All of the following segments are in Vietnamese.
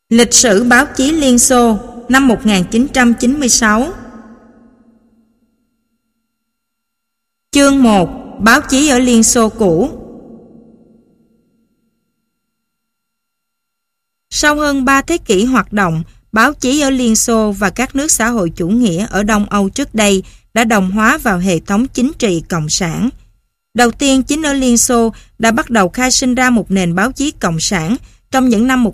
Lịch sử báo chí Liên Xô năm 1996. Chương 1. Báo chí ở Liên Xô cũ. Sau hơn 3 thế kỷ hoạt động, báo chí ở Liên Xô và các nước xã hội chủ nghĩa ở Đông Âu trước đây đã đồng hóa vào hệ thống chính trị cộng sản. Đầu tiên, chính ở Liên Xô đã bắt đầu khai sinh ra một nền báo chí cộng sản trong những năm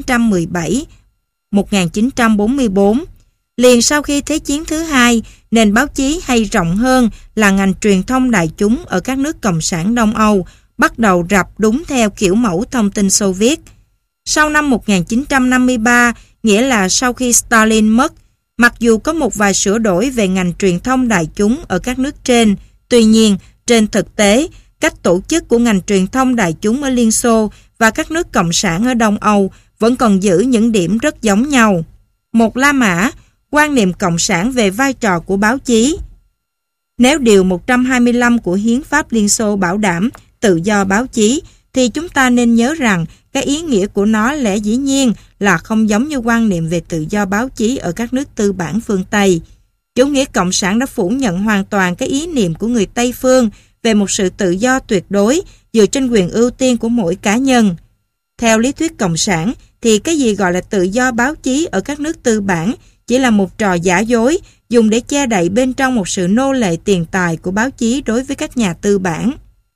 1917-1944. Liền sau khi Thế chiến thứ hai, nền báo chí hay rộng hơn là ngành truyền thông đại chúng ở các nước cộng sản Đông Âu bắt đầu rập đúng theo kiểu mẫu thông tin Xô Viết. Sau năm 1953, nghĩa là sau khi Stalin mất, mặc dù có một vài sửa đổi về ngành truyền thông đại chúng ở các nước trên, tuy nhiên, trên thực tế, cách tổ chức của ngành truyền thông đại chúng ở Liên Xô và các nước cộng sản ở Đông Âu vẫn còn giữ những điểm rất giống nhau. Một La Mã, quan niệm cộng sản về vai trò của báo chí. Nếu điều 125 của Hiến pháp Liên Xô bảo đảm tự do báo chí, thì chúng ta nên nhớ rằng cái ý nghĩa của nó lẽ dĩ nhiên là không giống như quan niệm về tự do báo chí ở các nước tư bản phương Tây. Chủ nghĩa cộng sản đã phủ nhận hoàn toàn cái ý niệm của người Tây phương về một sự tự do tuyệt đối dựa trên quyền ưu tiên của mỗi cá nhân. Theo lý thuyết cộng sản, thì cái gì gọi là tự do báo chí ở các nước tư bản chỉ là một trò giả dối dùng để che đậy bên trong một sự nô lệ tiền tài của báo chí đối với các nhà tư bản.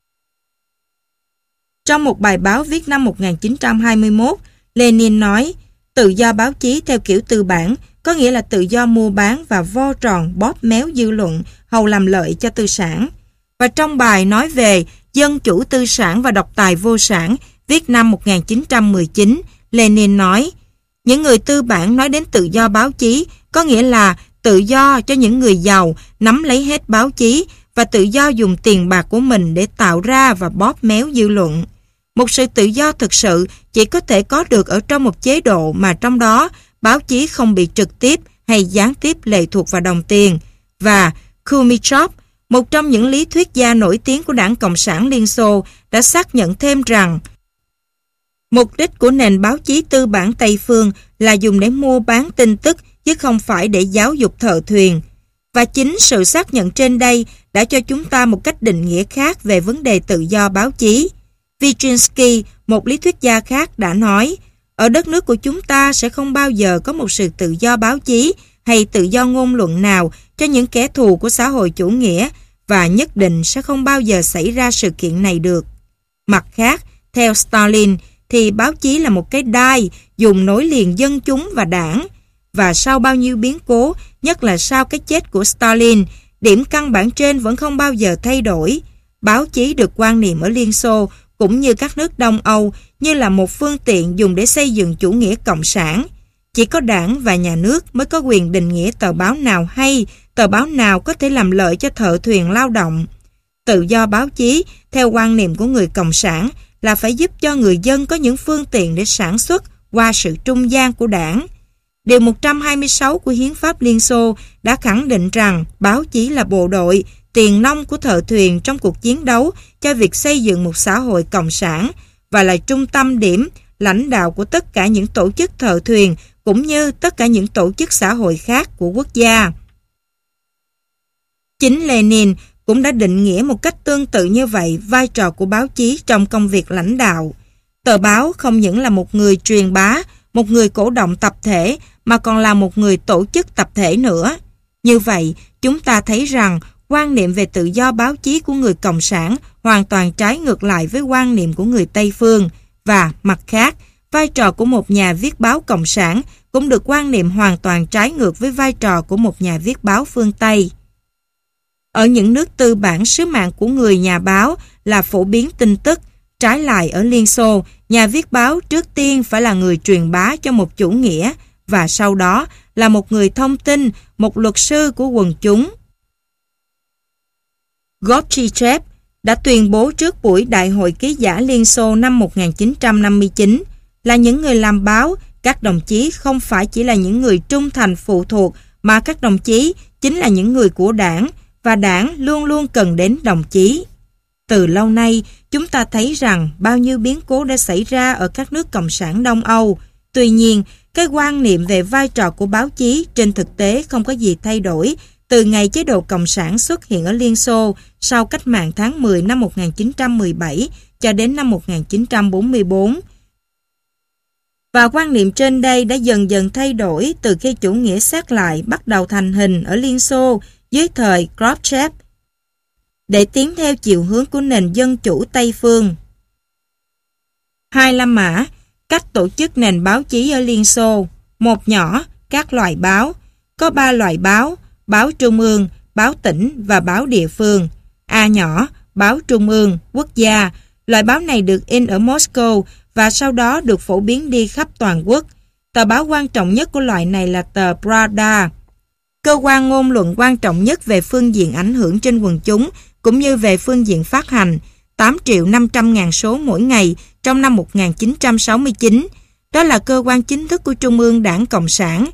Trong một bài báo viết năm 1921, Lenin nói, tự do báo chí theo kiểu tư bản có nghĩa là tự do mua bán và vo tròn bóp méo dư luận hầu làm lợi cho tư sản. Và trong bài nói về dân chủ tư sản và độc tài vô sản, viết năm 1919, Lenin nói, những người tư bản nói đến tự do báo chí có nghĩa là tự do cho những người giàu nắm lấy hết báo chí và tự do dùng tiền bạc của mình để tạo ra và bóp méo dư luận. Một sự tự do thực sự chỉ có thể có được ở trong một chế độ mà trong đó báo chí không bị trực tiếp hay gián tiếp lệ thuộc vào đồng tiền. Và Khrushchev, một trong những lý thuyết gia nổi tiếng của Đảng Cộng sản Liên Xô, đã xác nhận thêm rằng mục đích của nền báo chí tư bản Tây phương là dùng để mua bán tin tức chứ không phải để giáo dục thợ thuyền. Và chính sự xác nhận trên đây đã cho chúng ta một cách định nghĩa khác về vấn đề tự do báo chí. Vygotsky, một lý thuyết gia khác, đã nói, ở đất nước của chúng ta sẽ không bao giờ có một sự tự do báo chí hay tự do ngôn luận nào cho những kẻ thù của xã hội chủ nghĩa và nhất định sẽ không bao giờ xảy ra sự kiện này được. Mặt khác, theo Stalin, thì báo chí là một cái đai dùng nối liền dân chúng và đảng. Và sau bao nhiêu biến cố, nhất là sau cái chết của Stalin, điểm căn bản trên vẫn không bao giờ thay đổi. Báo chí được quan niệm ở Liên Xô cũng như các nước Đông Âu như là một phương tiện dùng để xây dựng chủ nghĩa cộng sản. Chỉ có đảng và nhà nước mới có quyền định nghĩa tờ báo nào hay, tờ báo nào có thể làm lợi cho thợ thuyền lao động. Tự do báo chí, theo quan niệm của người cộng sản, là phải giúp cho người dân có những phương tiện để sản xuất qua sự trung gian của đảng. Điều 126 của Hiến pháp Liên Xô đã khẳng định rằng báo chí là bộ đội, tiền nong của thợ thuyền trong cuộc chiến đấu cho việc xây dựng một xã hội cộng sản và là trung tâm điểm lãnh đạo của tất cả những tổ chức thợ thuyền cũng như tất cả những tổ chức xã hội khác của quốc gia. Chính Lenin cũng đã định nghĩa một cách tương tự như vậy vai trò của báo chí trong công việc lãnh đạo. Tờ báo không những là một người truyền bá, một người cổ động tập thể mà còn là một người tổ chức tập thể nữa. Như vậy, chúng ta thấy rằng quan niệm về tự do báo chí của người Cộng sản hoàn toàn trái ngược lại với quan niệm của người Tây phương. Và mặt khác, vai trò của một nhà viết báo Cộng sản cũng được quan niệm hoàn toàn trái ngược với vai trò của một nhà viết báo phương Tây. Ở những nước tư bản, sứ mạng của người nhà báo là phổ biến tin tức. Trái lại ở Liên Xô, nhà viết báo trước tiên phải là người truyền bá cho một chủ nghĩa và sau đó là một người thông tin, một luật sư của quần chúng. Gorbachev đã tuyên bố trước buổi Đại hội ký giả Liên Xô năm 1959 là những người làm báo, các đồng chí không phải chỉ là những người trung thành phụ thuộc mà các đồng chí chính là những người của đảng và đảng luôn luôn cần đến đồng chí. Từ lâu nay, chúng ta thấy rằng bao nhiêu biến cố đã xảy ra ở các nước cộng sản Đông Âu. Tuy nhiên, Cái quan niệm về vai trò của báo chí trên thực tế không có gì thay đổi từ ngày chế độ Cộng sản xuất hiện ở Liên Xô sau cách mạng tháng 10 năm 1917 cho đến năm 1944. Và quan niệm trên đây đã dần dần thay đổi từ khi chủ nghĩa xét lại bắt đầu thành hình ở Liên Xô dưới thời Khrushchev để tiến theo chiều hướng của nền dân chủ Tây phương. 2. La Mã, cách tổ chức nền báo chí ở Liên Xô. 1 nhỏ, các loại báo. Có 3 loại báo: báo trung ương, báo tỉnh và báo địa phương. A nhỏ, báo trung ương, quốc gia. Loại báo này được in ở Moscow và sau đó được phổ biến đi khắp toàn quốc. Tờ báo quan trọng nhất của loại này là tờ Pravda, cơ quan ngôn luận quan trọng nhất về phương diện ảnh hưởng trên quần chúng cũng như về phương diện phát hành, 8.500.000 số mỗi ngày trong năm 1969. Đó là cơ quan chính thức của Trung ương Đảng Cộng sản.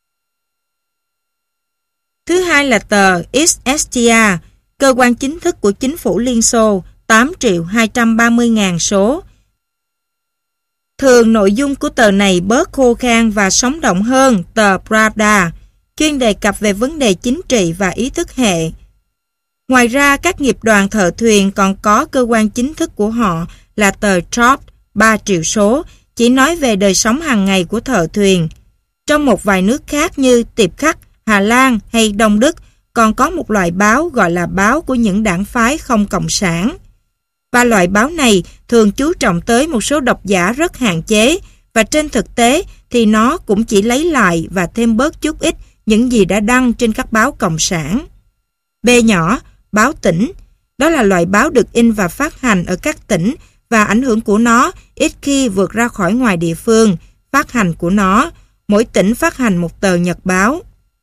Thứ hai là tờ Izvestia, cơ quan chính thức của chính phủ Liên Xô, 8.230.000 số. Thường nội dung của tờ này bớt khô khan và sống động hơn tờ Pravda, chuyên đề cập về vấn đề chính trị và ý thức hệ. Ngoài ra, các nghiệp đoàn thợ thuyền còn có cơ quan chính thức của họ là tờ Trop, 3 triệu số, chỉ nói về đời sống hàng ngày của thợ thuyền. Trong một vài nước khác như Tiệp Khắc, Hà Lan hay Đông Đức còn có một loại báo gọi là báo của những đảng phái không cộng sản. Và loại báo này thường chú trọng tới một số độc giả rất hạn chế và trên thực tế thì nó cũng chỉ lấy lại và thêm bớt chút ít những gì đã đăng trên các báo cộng sản. B nhỏ, báo tỉnh. Đó là loại báo được in và phát hành ở các tỉnh và ảnh hưởng của nó ít khi vượt ra khỏi ngoài địa phương phát hành của nó. Mỗi tỉnh phát hành một tờ nhật báo.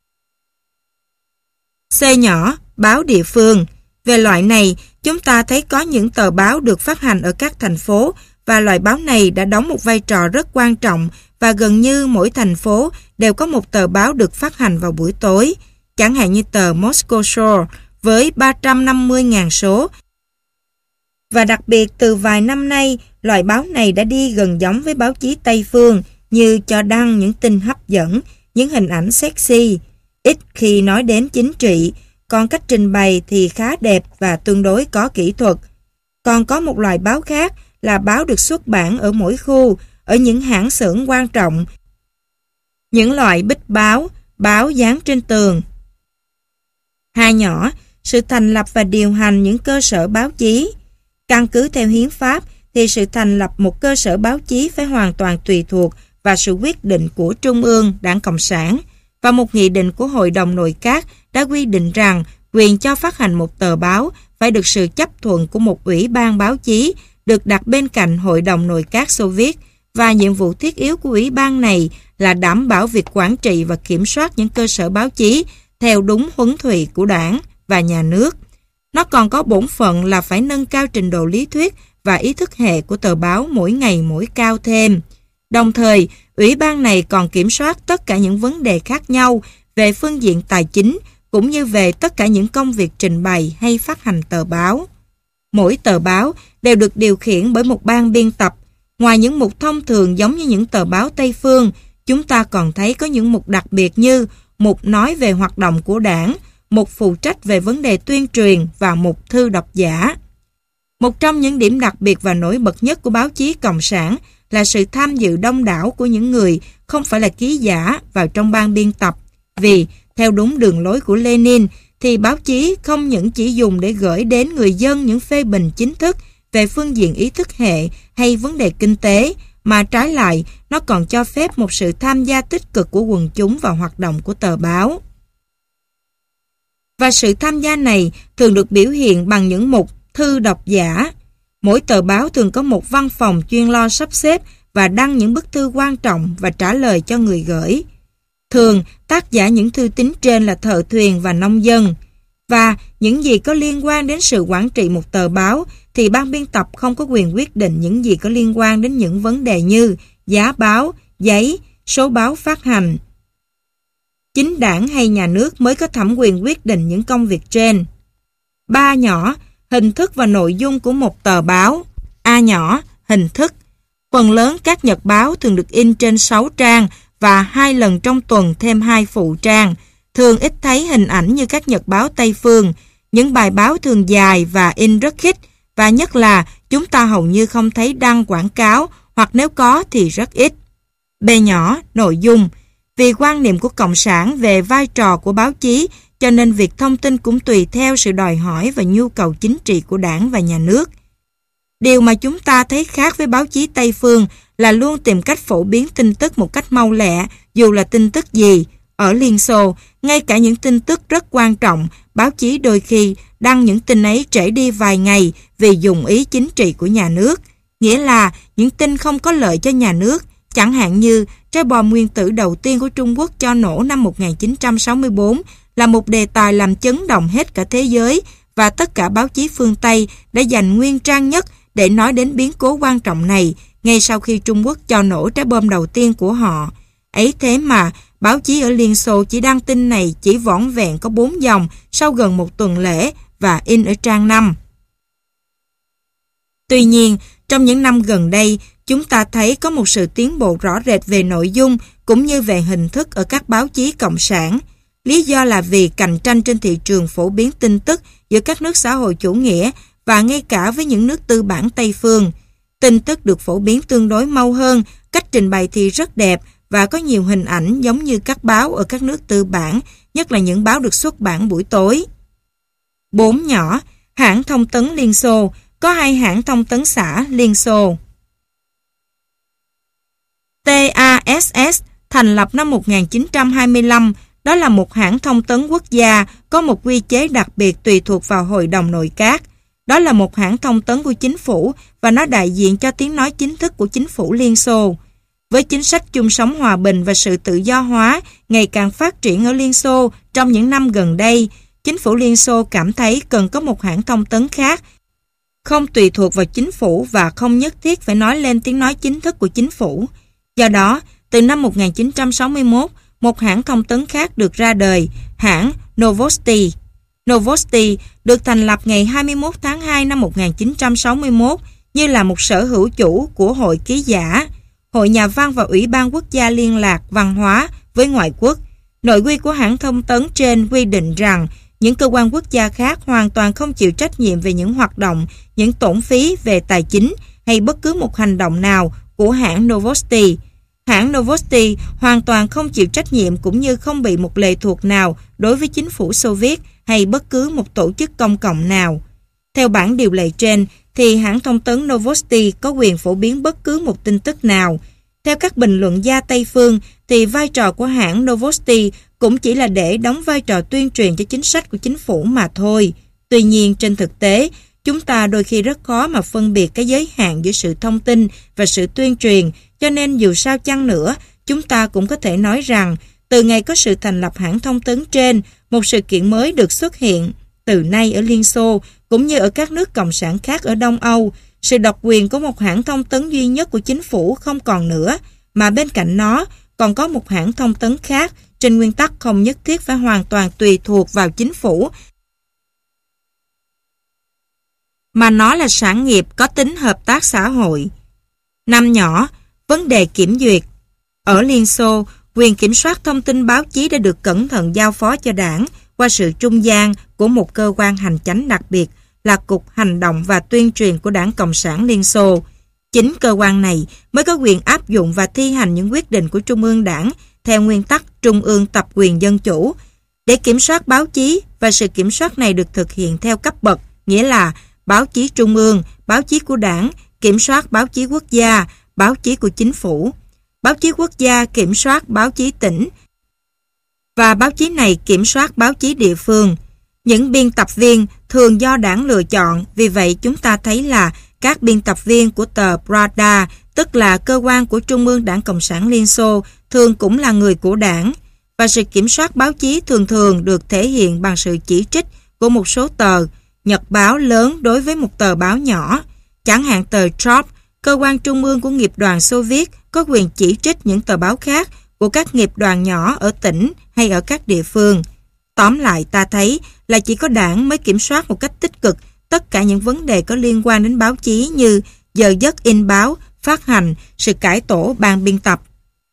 C nhỏ, báo địa phương. Về loại này, chúng ta thấy có những tờ báo được phát hành ở các thành phố và loại báo này đã đóng một vai trò rất quan trọng và gần như mỗi thành phố đều có một tờ báo được phát hành vào buổi tối, chẳng hạn như tờ Moscow Shore với 350.000 số. Và đặc biệt từ vài năm nay, loại báo này đã đi gần giống với báo chí Tây phương như cho đăng những tin hấp dẫn, những hình ảnh sexy, ít khi nói đến chính trị, còn cách trình bày thì khá đẹp và tương đối có kỹ thuật. Còn có một loại báo khác là báo được xuất bản ở mỗi khu, ở những hãng xưởng quan trọng, những loại bích báo, báo dán trên tường. 2 nhỏ, sự thành lập và điều hành những cơ sở báo chí. Căn cứ theo hiến pháp thì sự thành lập một cơ sở báo chí phải hoàn toàn tùy thuộc vào sự quyết định của Trung ương Đảng Cộng sản, và một nghị định của Hội đồng Nội các đã quy định rằng quyền cho phát hành một tờ báo phải được sự chấp thuận của một ủy ban báo chí được đặt bên cạnh Hội đồng Nội các Xô Viết, và nhiệm vụ thiết yếu của ủy ban này là đảm bảo việc quản trị và kiểm soát những cơ sở báo chí theo đúng huấn thủy của Đảng và nhà nước. Nó còn có bổn phận là phải nâng cao trình độ lý thuyết và ý thức hệ của tờ báo mỗi ngày mỗi cao thêm. Đồng thời, ủy ban này còn kiểm soát tất cả những vấn đề khác nhau về phương diện tài chính cũng như về tất cả những công việc trình bày hay phát hành tờ báo. Mỗi tờ báo đều được điều khiển bởi một ban biên tập. Ngoài những mục thông thường giống như những tờ báo Tây phương, chúng ta còn thấy có những mục đặc biệt như mục nói về hoạt động của Đảng, mục phụ trách về vấn đề tuyên truyền và mục thư độc giả. Một trong những điểm đặc biệt và nổi bật nhất của báo chí Cộng sản là sự tham dự đông đảo của những người không phải là ký giả vào trong ban biên tập. Vì, theo đúng đường lối của Lenin, thì báo chí không những chỉ dùng để gửi đến người dân những phê bình chính thức về phương diện ý thức hệ hay vấn đề kinh tế, mà trái lại, nó còn cho phép một sự tham gia tích cực của quần chúng vào hoạt động của tờ báo. Và sự tham gia này thường được biểu hiện bằng những mục thư độc giả. Mỗi tờ báo thường có một văn phòng chuyên lo sắp xếp và đăng những bức thư quan trọng và trả lời cho người gửi. Thường, tác giả những thư tín trên là thợ thuyền và nông dân. Và những gì có liên quan đến sự quản trị một tờ báo thì ban biên tập không có quyền quyết định những gì có liên quan đến những vấn đề như giá báo, giấy, số báo phát hành. Chính đảng hay nhà nước mới có thẩm quyền quyết định những công việc trên. 3 nhỏ, hình thức và nội dung của một tờ báo. A nhỏ, hình thức. Phần lớn các nhật báo thường được in trên 6 trang và 2 lần trong tuần thêm 2 phụ trang. Thường ít thấy hình ảnh như các nhật báo Tây phương. Những bài báo thường dài và in rất khít, và nhất là chúng ta hầu như không thấy đăng quảng cáo, hoặc nếu có thì rất ít. B nhỏ, nội dung. Vì quan niệm của Cộng sản về vai trò của báo chí, cho nên việc thông tin cũng tùy theo sự đòi hỏi và nhu cầu chính trị của đảng và nhà nước. Điều mà chúng ta thấy khác với báo chí Tây phương là luôn tìm cách phổ biến tin tức một cách mau lẹ, dù là tin tức gì. Ở Liên Xô, ngay cả những tin tức rất quan trọng, báo chí đôi khi đăng những tin ấy trễ đi vài ngày vì dùng ý chính trị của nhà nước. Nghĩa là những tin không có lợi cho nhà nước, chẳng hạn như trái bom nguyên tử đầu tiên của Trung Quốc cho nổ năm 1964 là một đề tài làm chấn động hết cả thế giới, và tất cả báo chí phương Tây đã dành nguyên trang nhất để nói đến biến cố quan trọng này ngay sau khi Trung Quốc cho nổ trái bom đầu tiên của họ. Ấy thế mà báo chí ở Liên Xô chỉ đăng tin này chỉ vỏn vẹn có 4 dòng sau gần một tuần lễ và in ở trang 5. Tuy nhiên, trong những năm gần đây, chúng ta thấy có một sự tiến bộ rõ rệt về nội dung cũng như về hình thức ở các báo chí cộng sản. Lý do là vì cạnh tranh trên thị trường phổ biến tin tức giữa các nước xã hội chủ nghĩa và ngay cả với những nước tư bản Tây phương. Tin tức được phổ biến tương đối mau hơn, cách trình bày thì rất đẹp và có nhiều hình ảnh giống như các báo ở các nước tư bản, nhất là những báo được xuất bản buổi tối. 4 nhỏ, hãng thông tấn Liên Xô. Có 2 hãng thông tấn xã Liên Xô. TASS thành lập năm 1925, đó là một hãng thông tấn quốc gia có một quy chế đặc biệt tùy thuộc vào Hội đồng Nội các. Đó là một hãng thông tấn của chính phủ và nó đại diện cho tiếng nói chính thức của chính phủ Liên Xô. Với chính sách chung sống hòa bình và sự tự do hóa ngày càng phát triển ở Liên Xô trong những năm gần đây, chính phủ Liên Xô cảm thấy cần có một hãng thông tấn khác, không tùy thuộc vào chính phủ và không nhất thiết phải nói lên tiếng nói chính thức của chính phủ. Do đó, từ năm 1961, một hãng thông tấn khác được ra đời, hãng Novosti. Novosti được thành lập ngày 21 tháng 2 năm 1961 như là một sở hữu chủ của Hội Ký giả, Hội Nhà văn và Ủy ban Quốc gia Liên lạc Văn hóa với ngoại quốc. Nội quy của hãng thông tấn trên quy định rằng những cơ quan quốc gia khác hoàn toàn không chịu trách nhiệm về những hoạt động, những tổn phí về tài chính hay bất cứ một hành động nào của hãng Novosti. Hãng Novosti hoàn toàn không chịu trách nhiệm cũng như không bị một lệ thuộc nào đối với chính phủ Xô Viết hay bất cứ một tổ chức công cộng nào. Theo bản điều lệ trên, thì hãng thông tấn Novosti có quyền phổ biến bất cứ một tin tức nào. Theo các bình luận gia Tây phương, thì vai trò của hãng Novosti cũng chỉ là để đóng vai trò tuyên truyền cho chính sách của chính phủ mà thôi. Tuy nhiên, trên thực tế, chúng ta đôi khi rất khó mà phân biệt cái giới hạn giữa sự thông tin và sự tuyên truyền, cho nên dù sao chăng nữa, chúng ta cũng có thể nói rằng, từ ngày có sự thành lập hãng thông tấn trên, một sự kiện mới được xuất hiện. Từ nay ở Liên Xô, cũng như ở các nước cộng sản khác ở Đông Âu, sự độc quyền của một hãng thông tấn duy nhất của chính phủ không còn nữa, mà bên cạnh nó còn có một hãng thông tấn khác, trên nguyên tắc không nhất thiết phải hoàn toàn tùy thuộc vào chính phủ, mà nó là sản nghiệp có tính hợp tác xã hội. 5 nhỏ, vấn đề kiểm duyệt. Ở Liên Xô, quyền kiểm soát thông tin báo chí đã được cẩn thận giao phó cho đảng qua sự trung gian của một cơ quan hành chánh đặc biệt là Cục Hành động và Tuyên truyền của Đảng Cộng sản Liên Xô. Chính cơ quan này mới có quyền áp dụng và thi hành những quyết định của Trung ương Đảng theo nguyên tắc Trung ương tập quyền dân chủ. Để kiểm soát báo chí, và sự kiểm soát này được thực hiện theo cấp bậc, nghĩa là báo chí trung ương, báo chí của Đảng, kiểm soát báo chí quốc gia, báo chí của chính phủ. Báo chí quốc gia kiểm soát báo chí tỉnh, và báo chí này kiểm soát báo chí địa phương. Những biên tập viên thường do đảng lựa chọn, vì vậy chúng ta thấy là các biên tập viên của tờ Pravda, tức là cơ quan của Trung ương Đảng Cộng sản Liên Xô, thường cũng là người của đảng. Và sự kiểm soát báo chí thường thường được thể hiện bằng sự chỉ trích của một số tờ, nhật báo lớn đối với một tờ báo nhỏ. Chẳng hạn tờ Trop, cơ quan trung ương của nghiệp đoàn Xô Viết, có quyền chỉ trích những tờ báo khác của các nghiệp đoàn nhỏ ở tỉnh hay ở các địa phương. Tóm lại, ta thấy là chỉ có đảng mới kiểm soát một cách tích cực tất cả những vấn đề có liên quan đến báo chí như giờ giấc in báo, phát hành, sự cải tổ ban biên tập.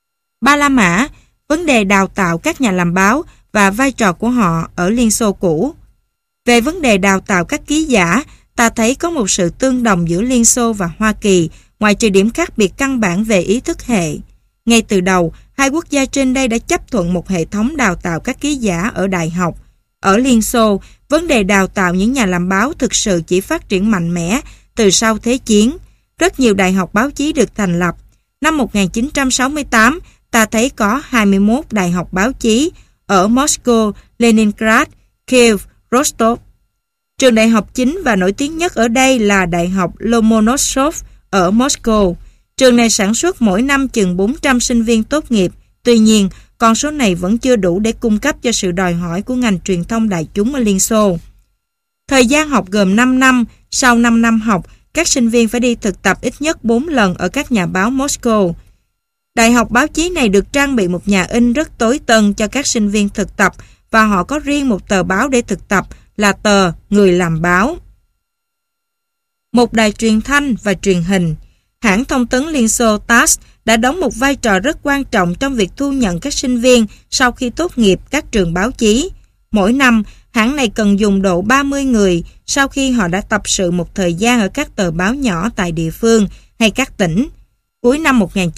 Ba La Mã, vấn đề đào tạo các nhà làm báo và vai trò của họ ở Liên Xô cũ. Về vấn đề đào tạo các ký giả, ta thấy có một sự tương đồng giữa Liên Xô và Hoa Kỳ, ngoài trừ điểm khác biệt căn bản về ý thức hệ. Ngay từ đầu, hai quốc gia trên đây đã chấp thuận một hệ thống đào tạo các ký giả ở đại học. Ở Liên Xô, vấn đề đào tạo những nhà làm báo thực sự chỉ phát triển mạnh mẽ từ sau Thế chiến. Rất nhiều đại học báo chí được thành lập. Năm 1968, ta thấy có 21 đại học báo chí ở Moscow, Leningrad, Kiev, Rostov. Trường đại học chính và nổi tiếng nhất ở đây là Đại học Lomonosov ở Moscow. Trường này sản xuất mỗi năm chừng 400 sinh viên tốt nghiệp. Tuy nhiên, con số này vẫn chưa đủ để cung cấp cho sự đòi hỏi của ngành truyền thông đại chúng ở Liên Xô. Thời gian học gồm 5 năm. Sau 5 năm học, các sinh viên phải đi thực tập ít nhất 4 lần ở các nhà báo Moscow. Đại học báo chí này được trang bị một nhà in rất tối tân cho các sinh viên thực tập và họ có riêng một tờ báo để thực tập là tờ Người làm báo. Một đài truyền thanh và truyền hình. Hãng thông tấn Liên Xô TASS đã đóng một vai trò rất quan trọng trong việc thu nhận các sinh viên sau khi tốt nghiệp các trường báo chí. Mỗi năm, hãng này cần dùng độ 30 người sau khi họ đã tập sự một thời gian ở các tờ báo nhỏ tại địa phương hay các tỉnh. Cuối năm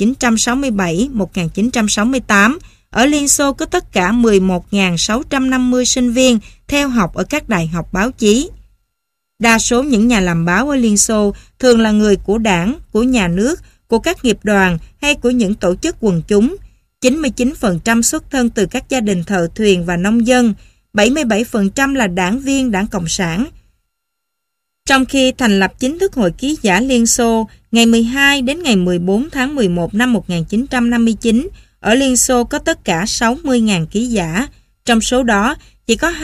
1967-1968, ở Liên Xô có tất cả 11.650 sinh viên theo học ở các đại học báo chí. Đa số những nhà làm báo ở Liên Xô thường là người của đảng, của nhà nước, của các nghiệp đoàn hay của những tổ chức quần chúng. 99% xuất thân từ các gia đình thợ thuyền và nông dân, 77% là đảng viên Đảng Cộng sản. Trong khi thành lập chính thức Hội Ký giả Liên Xô ngày 12 đến ngày 14 tháng 11 năm 1959, ở Liên Xô có tất cả 60.000 ký giả. Trong số đó, chỉ có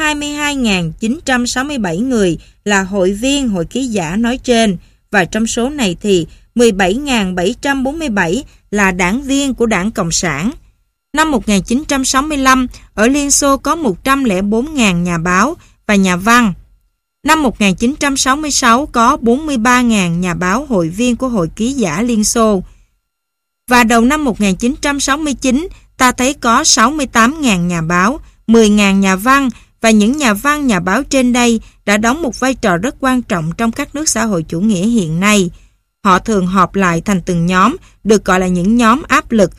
22.967 người là hội viên Hội Ký giả nói trên, và trong số này thì 17.747 là đảng viên của Đảng Cộng sản. Năm 1965, ở Liên Xô có 104.000 nhà báo và nhà văn. Năm 1966 có 43.000 nhà báo hội viên của Hội Ký giả Liên Xô. Và đầu năm 1969, ta thấy có 68.000 nhà báo, 10.000 nhà văn, và những nhà văn, nhà báo trên đây đã đóng một vai trò rất quan trọng trong các nước xã hội chủ nghĩa hiện nay. Họ thường họp lại thành từng nhóm, được gọi là những nhóm áp lực,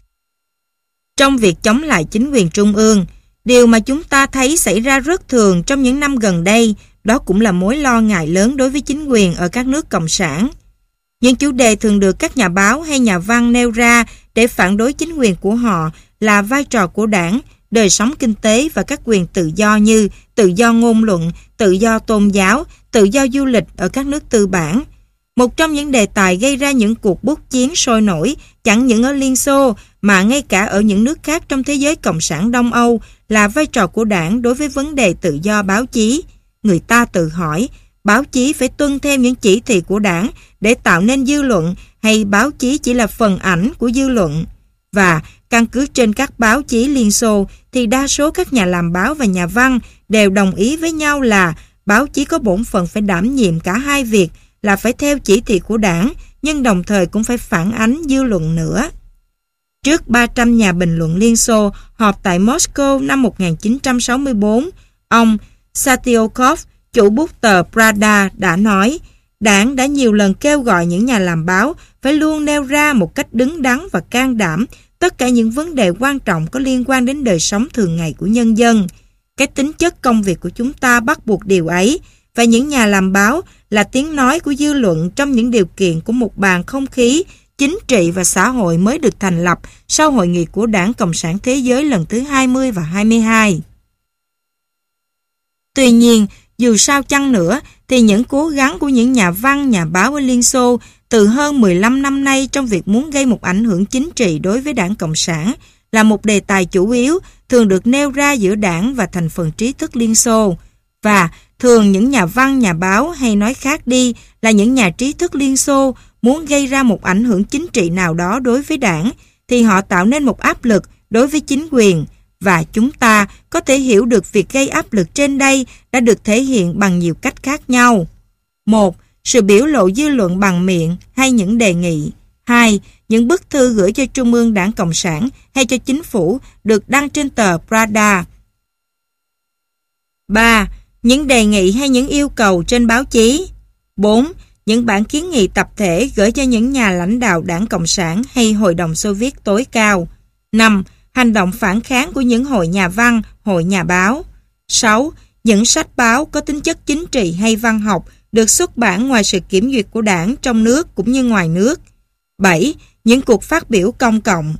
trong việc chống lại chính quyền trung ương. Điều mà chúng ta thấy xảy ra rất thường trong những năm gần đây, đó cũng là mối lo ngại lớn đối với chính quyền ở các nước cộng sản. Những chủ đề thường được các nhà báo hay nhà văn nêu ra để phản đối chính quyền của họ là vai trò của đảng, đời sống kinh tế và các quyền tự do như tự do ngôn luận, tự do tôn giáo, tự do du lịch ở các nước tư bản. Một trong những đề tài gây ra những cuộc bút chiến sôi nổi chẳng những ở Liên Xô mà ngay cả ở những nước khác trong thế giới cộng sản Đông Âu là vai trò của đảng đối với vấn đề tự do báo chí. Người ta tự hỏi, báo chí phải tuân theo những chỉ thị của đảng để tạo nên dư luận hay báo chí chỉ là phần ảnh của dư luận? Và căn cứ trên các báo chí Liên Xô thì đa số các nhà làm báo và nhà văn đều đồng ý với nhau là báo chí có bổn phận phải đảm nhiệm cả hai việc là phải theo chỉ thị của đảng nhưng đồng thời cũng phải phản ánh dư luận nữa. Trước 300 nhà bình luận Liên Xô họp tại Moscow năm 1964, ông Satyokov, chủ bút tờ Pravda đã nói, đảng đã nhiều lần kêu gọi những nhà làm báo phải luôn nêu ra một cách đứng đắn và can đảm tất cả những vấn đề quan trọng có liên quan đến đời sống thường ngày của nhân dân. Cái tính chất công việc của chúng ta bắt buộc điều ấy, và những nhà làm báo là tiếng nói của dư luận trong những điều kiện của một bầu không khí chính trị và xã hội mới được thành lập sau hội nghị của Đảng Cộng sản Thế giới lần thứ 20 và 22. Tuy nhiên, dù sao chăng nữa, thì những cố gắng của những nhà văn, nhà báo ở Liên Xô từ hơn 15 năm nay trong việc muốn gây một ảnh hưởng chính trị đối với Đảng Cộng sản là một đề tài chủ yếu thường được nêu ra giữa đảng và thành phần trí thức Liên Xô. Và thường những nhà văn, nhà báo hay nói khác đi là những nhà trí thức Liên Xô muốn gây ra một ảnh hưởng chính trị nào đó đối với đảng thì họ tạo nên một áp lực đối với chính quyền. Và chúng ta có thể hiểu được việc gây áp lực trên đây đã được thể hiện bằng nhiều cách khác nhau. 1. Sự biểu lộ dư luận bằng miệng hay những đề nghị. 2. những bức thư gửi cho Trung ương Đảng Cộng sản hay cho chính phủ được đăng trên tờ Pravda. 3. Những đề nghị hay những yêu cầu trên báo chí. 4. Những bản kiến nghị tập thể gửi cho những nhà lãnh đạo Đảng Cộng sản hay Hội đồng Xô Viết tối cao. 5. Hành động phản kháng của những hội nhà văn, hội nhà báo. 6. Những sách báo có tính chất chính trị hay văn học được xuất bản ngoài sự kiểm duyệt của Đảng trong nước cũng như ngoài nước. 7. Những cuộc phát biểu công cộng.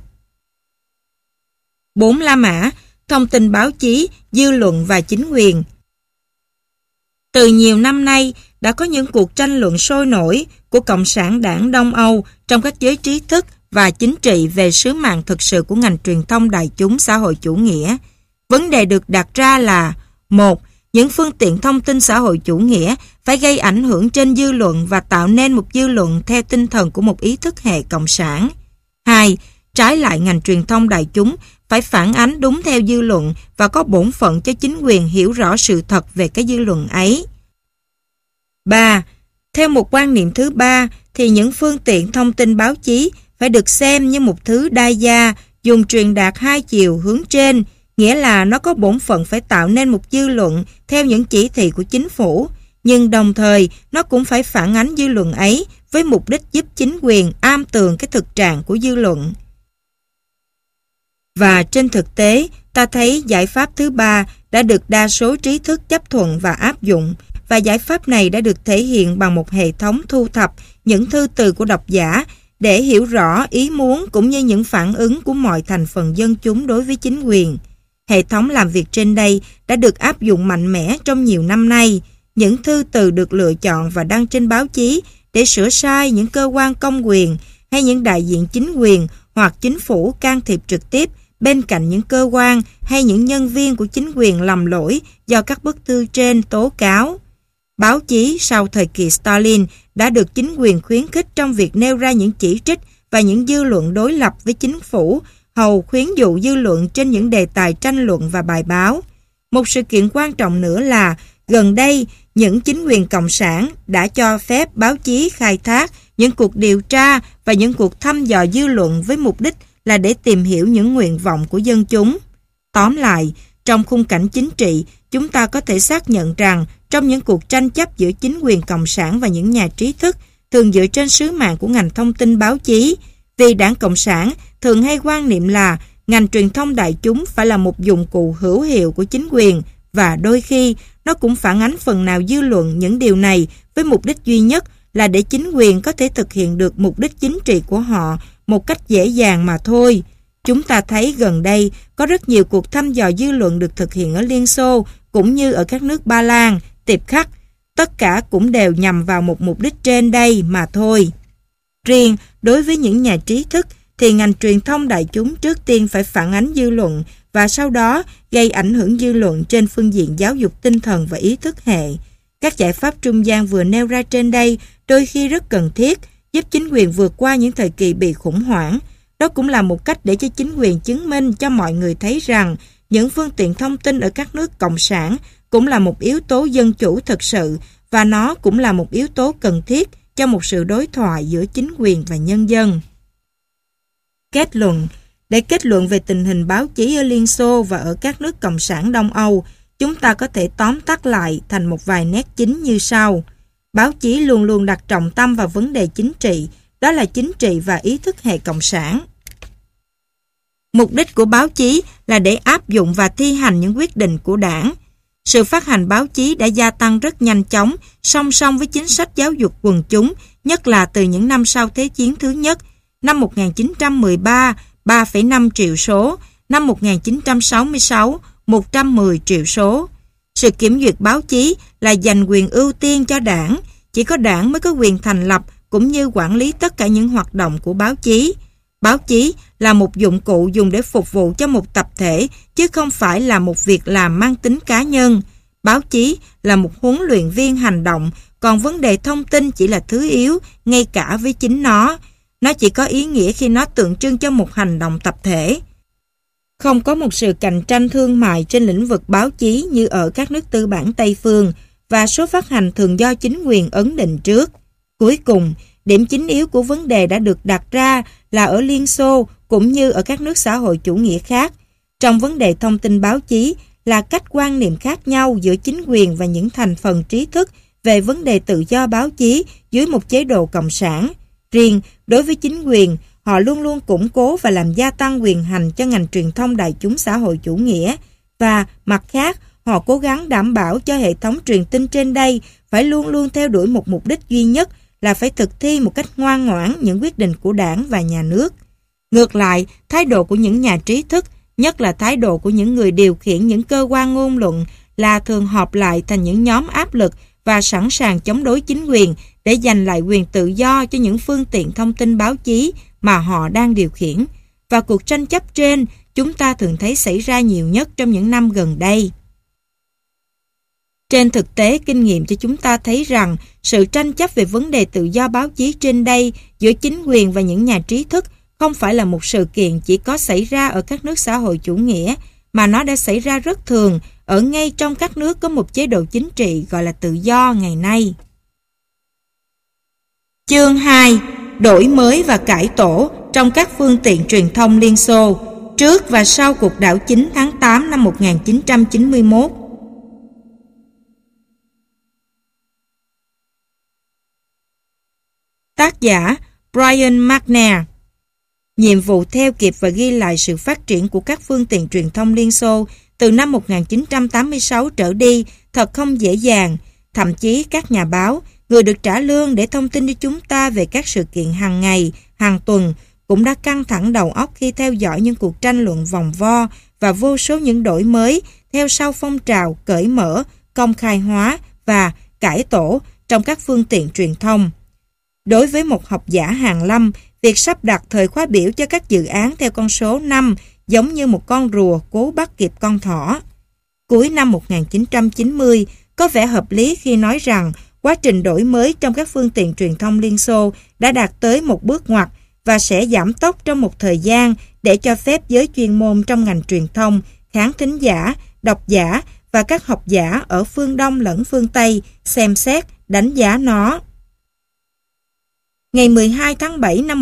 4. La Mã, thông tin báo chí, dư luận và chính quyền. Từ nhiều năm nay, đã có những cuộc tranh luận sôi nổi của Cộng sản Đảng Đông Âu trong các giới trí thức và chính trị về sứ mạng thực sự của ngành truyền thông đại chúng xã hội chủ nghĩa. Vấn đề được đặt ra là: 1. Những phương tiện thông tin xã hội chủ nghĩa phải gây ảnh hưởng trên dư luận và tạo nên một dư luận theo tinh thần của một ý thức hệ cộng sản. 2. Trái lại, ngành truyền thông đại chúng phải phản ánh đúng theo dư luận và có bổn phận cho chính quyền hiểu rõ sự thật về cái dư luận ấy. 3. Theo một quan niệm thứ ba thì những phương tiện thông tin báo chí phải được xem như một thứ đa gia, dùng truyền đạt hai chiều hướng trên, nghĩa là nó có bổn phận phải tạo nên một dư luận theo những chỉ thị của chính phủ, nhưng đồng thời nó cũng phải phản ánh dư luận ấy với mục đích giúp chính quyền am tường cái thực trạng của dư luận. Và trên thực tế, ta thấy giải pháp thứ ba đã được đa số trí thức chấp thuận và áp dụng, và giải pháp này đã được thể hiện bằng một hệ thống thu thập những thư từ của độc giả để hiểu rõ ý muốn cũng như những phản ứng của mọi thành phần dân chúng đối với chính quyền. Hệ thống làm việc trên đây đã được áp dụng mạnh mẽ trong nhiều năm nay. Những thư từ được lựa chọn và đăng trên báo chí để sửa sai những cơ quan công quyền hay những đại diện chính quyền hoặc chính phủ can thiệp trực tiếp bên cạnh những cơ quan hay những nhân viên của chính quyền lầm lỗi do các bức thư trên tố cáo. Báo chí sau thời kỳ Stalin đã được chính quyền khuyến khích trong việc nêu ra những chỉ trích và những dư luận đối lập với chính phủ, hầu khuyến dụ dư luận trên những đề tài tranh luận và bài báo. Một sự kiện quan trọng nữa là gần đây, những chính quyền cộng sản đã cho phép báo chí khai thác những cuộc điều tra và những cuộc thăm dò dư luận với mục đích là để tìm hiểu những nguyện vọng của dân chúng. Tóm lại, trong khung cảnh chính trị, chúng ta có thể xác nhận rằng trong những cuộc tranh chấp giữa chính quyền cộng sản và những nhà trí thức thường dựa trên sứ mạng của ngành thông tin báo chí, vì Đảng Cộng sản thường hay quan niệm là ngành truyền thông đại chúng phải là một dụng cụ hữu hiệu của chính quyền, và đôi khi nó cũng phản ánh phần nào dư luận những điều này với mục đích duy nhất là để chính quyền có thể thực hiện được mục đích chính trị của họ một cách dễ dàng mà thôi. Chúng ta thấy gần đây có rất nhiều cuộc thăm dò dư luận được thực hiện ở Liên Xô cũng như ở các nước Ba Lan, Tiệp Khắc. Tất cả cũng đều nhằm vào một mục đích trên đây mà thôi. Riêng đối với những nhà trí thức thì ngành truyền thông đại chúng trước tiên phải phản ánh dư luận và sau đó gây ảnh hưởng dư luận trên phương diện giáo dục tinh thần và ý thức hệ. Các giải pháp trung gian vừa nêu ra trên đây đôi khi rất cần thiết, giúp chính quyền vượt qua những thời kỳ bị khủng hoảng. Đó cũng là một cách để cho chính quyền chứng minh cho mọi người thấy rằng những phương tiện thông tin ở các nước cộng sản cũng là một yếu tố dân chủ thực sự, và nó cũng là một yếu tố cần thiết cho một sự đối thoại giữa chính quyền và nhân dân. Kết luận. Để kết luận về tình hình báo chí ở Liên Xô và ở các nước cộng sản Đông Âu, chúng ta có thể tóm tắt lại thành một vài nét chính như sau. Báo chí luôn luôn đặt trọng tâm vào vấn đề chính trị, đó là chính trị và ý thức hệ cộng sản. Mục đích của báo chí là để áp dụng và thi hành những quyết định của Đảng. Sự phát hành báo chí đã gia tăng rất nhanh chóng, song song với chính sách giáo dục quần chúng, nhất là từ những năm sau Thế chiến thứ nhất. Năm 1913, 3,5 triệu số, năm 1966, 110 triệu số. Sự kiểm duyệt báo chí là dành quyền ưu tiên cho Đảng, chỉ có Đảng mới có quyền thành lập cũng như quản lý tất cả những hoạt động của báo chí. Báo chí là một dụng cụ dùng để phục vụ cho một tập thể, chứ không phải là một việc làm mang tính cá nhân. Báo chí là một huấn luyện viên hành động, còn vấn đề thông tin chỉ là thứ yếu, ngay cả với chính nó. Nó chỉ có ý nghĩa khi nó tượng trưng cho một hành động tập thể. Không có một sự cạnh tranh thương mại trên lĩnh vực báo chí như ở các nước tư bản Tây phương, và số phát hành thường do chính quyền ấn định trước. Cuối cùng, Điểm chính yếu của vấn đề đã được đặt ra là ở Liên Xô cũng như ở các nước xã hội chủ nghĩa khác. Trong vấn đề thông tin báo chí là cách quan niệm khác nhau giữa chính quyền và những thành phần trí thức về vấn đề tự do báo chí dưới một chế độ cộng sản. Riêng đối với chính quyền, họ luôn luôn củng cố và làm gia tăng quyền hành cho ngành truyền thông đại chúng xã hội chủ nghĩa, và mặt khác, họ cố gắng đảm bảo cho hệ thống truyền tin trên đây phải luôn luôn theo đuổi một mục đích duy nhất là phải thực thi một cách ngoan ngoãn những quyết định của đảng và nhà nước. Ngược lại, thái độ của những nhà trí thức, nhất là thái độ của những người điều khiển những cơ quan ngôn luận, là thường họp lại thành những nhóm áp lực và sẵn sàng chống đối chính quyền để giành lại quyền tự do cho những phương tiện thông tin báo chí mà họ đang điều khiển. Và cuộc tranh chấp trên chúng ta thường thấy xảy ra nhiều nhất trong những năm gần đây. Trên thực tế, kinh nghiệm cho chúng ta thấy rằng sự tranh chấp về vấn đề tự do báo chí trên đây giữa chính quyền và những nhà trí thức không phải là một sự kiện chỉ có xảy ra ở các nước xã hội chủ nghĩa, mà nó đã xảy ra rất thường ở ngay trong các nước có một chế độ chính trị gọi là tự do ngày nay. Chương 2. Đổi mới và cải tổ trong các phương tiện truyền thông Liên Xô trước và sau cuộc đảo chính tháng 8 năm 1991. Tác giả Brian McNair. Nhiệm vụ theo kịp và ghi lại sự phát triển của các phương tiện truyền thông Liên Xô từ năm 1986 trở đi thật không dễ dàng. Thậm chí các nhà báo, người được trả lương để thông tin cho chúng ta về các sự kiện hàng ngày, hàng tuần, cũng đã căng thẳng đầu óc khi theo dõi những cuộc tranh luận vòng vo và vô số những đổi mới theo sau phong trào cởi mở, công khai hóa và cải tổ trong các phương tiện truyền thông. Đối với một học giả hàn lâm, việc sắp đặt thời khóa biểu cho các dự án theo con số 5 giống như một con rùa cố bắt kịp con thỏ. Cuối năm 1990, có vẻ hợp lý khi nói rằng quá trình đổi mới trong các phương tiện truyền thông Liên Xô đã đạt tới một bước ngoặt và sẽ giảm tốc trong một thời gian để cho phép giới chuyên môn trong ngành truyền thông, khán thính giả, độc giả và các học giả ở phương Đông lẫn phương Tây xem xét, đánh giá nó. Ngày 12 tháng 7 năm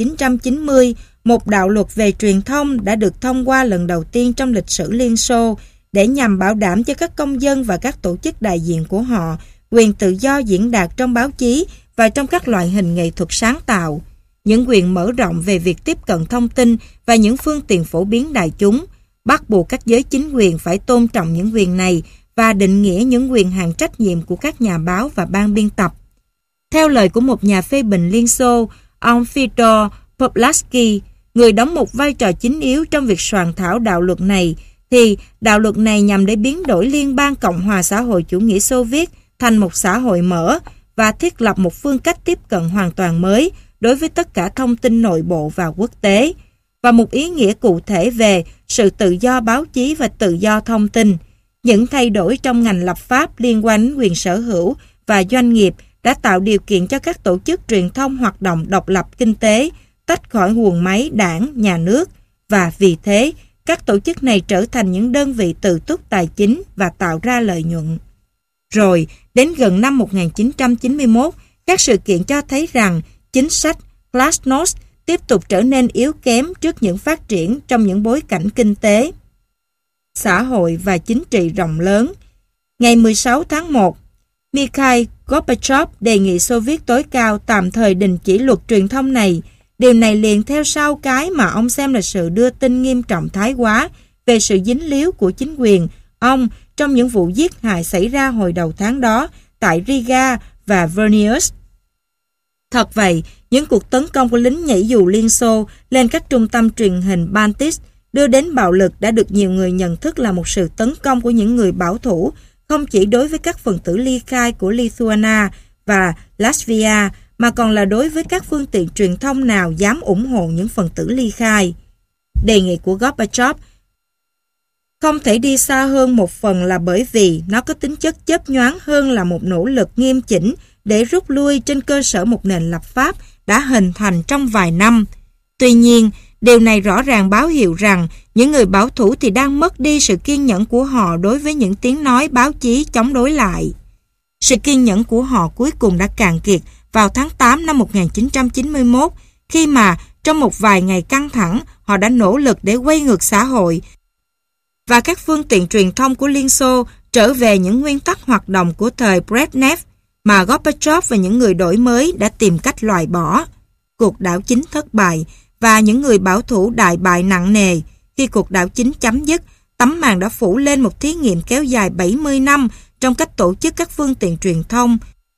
1990, một đạo luật về truyền thông đã được thông qua lần đầu tiên trong lịch sử Liên Xô để nhằm bảo đảm cho các công dân và các tổ chức đại diện của họ quyền tự do diễn đạt trong báo chí và trong các loại hình nghệ thuật sáng tạo, những quyền mở rộng về việc tiếp cận thông tin và những phương tiện phổ biến đại chúng, bắt buộc các giới chính quyền phải tôn trọng những quyền này và định nghĩa những quyền hạn trách nhiệm của các nhà báo và ban biên tập. Theo lời của một nhà phê bình Liên Xô, ông Fyodor Poplaski, người đóng một vai trò chính yếu trong việc soạn thảo đạo luật này, thì đạo luật này nhằm để biến đổi Liên bang Cộng hòa xã hội chủ nghĩa Xô Viết thành một xã hội mở và thiết lập một phương cách tiếp cận hoàn toàn mới đối với tất cả thông tin nội bộ và quốc tế, và một ý nghĩa cụ thể về sự tự do báo chí và tự do thông tin. Những thay đổi trong ngành lập pháp liên quan đến quyền sở hữu và doanh nghiệp đã tạo điều kiện cho các tổ chức truyền thông hoạt động độc lập kinh tế, tách khỏi guồng máy đảng, nhà nước, và vì thế, các tổ chức này trở thành những đơn vị tự túc tài chính và tạo ra lợi nhuận. Rồi, đến gần năm 1991, các sự kiện cho thấy rằng chính sách Glasnost tiếp tục trở nên yếu kém trước những phát triển trong những bối cảnh kinh tế, xã hội và chính trị rộng lớn. Ngày 16 tháng 1, Mikhail Gorbachev đề nghị Xô Viết tối cao tạm thời đình chỉ luật truyền thông này. Điều này liền theo sau cái mà ông xem là sự đưa tin nghiêm trọng thái quá về sự dính líu của chính quyền ông trong những vụ giết hại xảy ra hồi đầu tháng đó tại Riga và Vilnius. Thật vậy, những cuộc tấn công của lính nhảy dù Liên Xô lên các trung tâm truyền hình Baltic đưa đến bạo lực đã được nhiều người nhận thức là một sự tấn công của những người bảo thủ, không chỉ đối với các phần tử ly khai của Lithuania và Latvia, mà còn là đối với các phương tiện truyền thông nào dám ủng hộ những phần tử ly khai. Đề nghị của Gorbachev không thể đi xa hơn một phần là bởi vì nó có tính chất chớp nhoáng hơn là một nỗ lực nghiêm chỉnh để rút lui trên cơ sở một nền lập pháp đã hình thành trong vài năm. Tuy nhiên, điều này rõ ràng báo hiệu rằng những người bảo thủ thì đang mất đi sự kiên nhẫn của họ đối với những tiếng nói báo chí chống đối lại. Sự kiên nhẫn của họ cuối cùng đã cạn kiệt vào tháng 8 năm 1991, khi mà trong một vài ngày căng thẳng, họ đã nỗ lực để quay ngược xã hội và các phương tiện truyền thông của Liên Xô trở về những nguyên tắc hoạt động của thời Brezhnev mà Gorbachev và những người đổi mới đã tìm cách loại bỏ. Cuộc đảo chính thất bại và những người bảo thủ đại bại nặng nề. Khi cuộc đảo chính chấm dứt, tấm màn đã phủ lên một thí nghiệm kéo dài 70 năm trong cách tổ chức các phương tiện truyền thông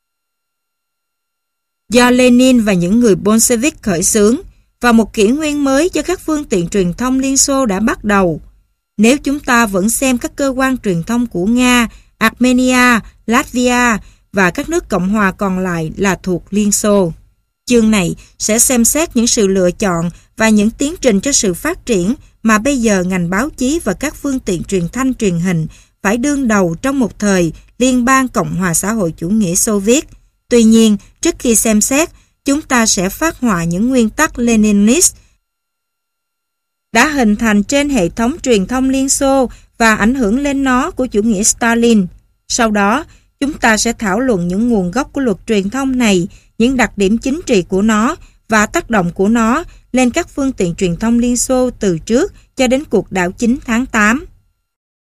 do Lenin và những người Bolshevik khởi xướng, và một kỷ nguyên mới cho các phương tiện truyền thông Liên Xô đã bắt đầu. Nếu chúng ta vẫn xem các cơ quan truyền thông của Nga, Armenia, Latvia và các nước Cộng hòa còn lại là thuộc Liên Xô. Chương này sẽ xem xét những sự lựa chọn và những tiến trình cho sự phát triển mà bây giờ ngành báo chí và các phương tiện truyền thanh truyền hình phải đương đầu trong một thời Liên bang Cộng hòa xã hội chủ nghĩa Xô Viết. Tuy nhiên, trước khi xem xét, chúng ta sẽ phác họa những nguyên tắc Leninist đã hình thành trên hệ thống truyền thông Liên Xô và ảnh hưởng lên nó của chủ nghĩa Stalin. Sau đó, chúng ta sẽ thảo luận những nguồn gốc của luật truyền thông này, những đặc điểm chính trị của nó và tác động của nó lên các phương tiện truyền thông Liên Xô từ trước cho đến cuộc đảo chính tháng 8.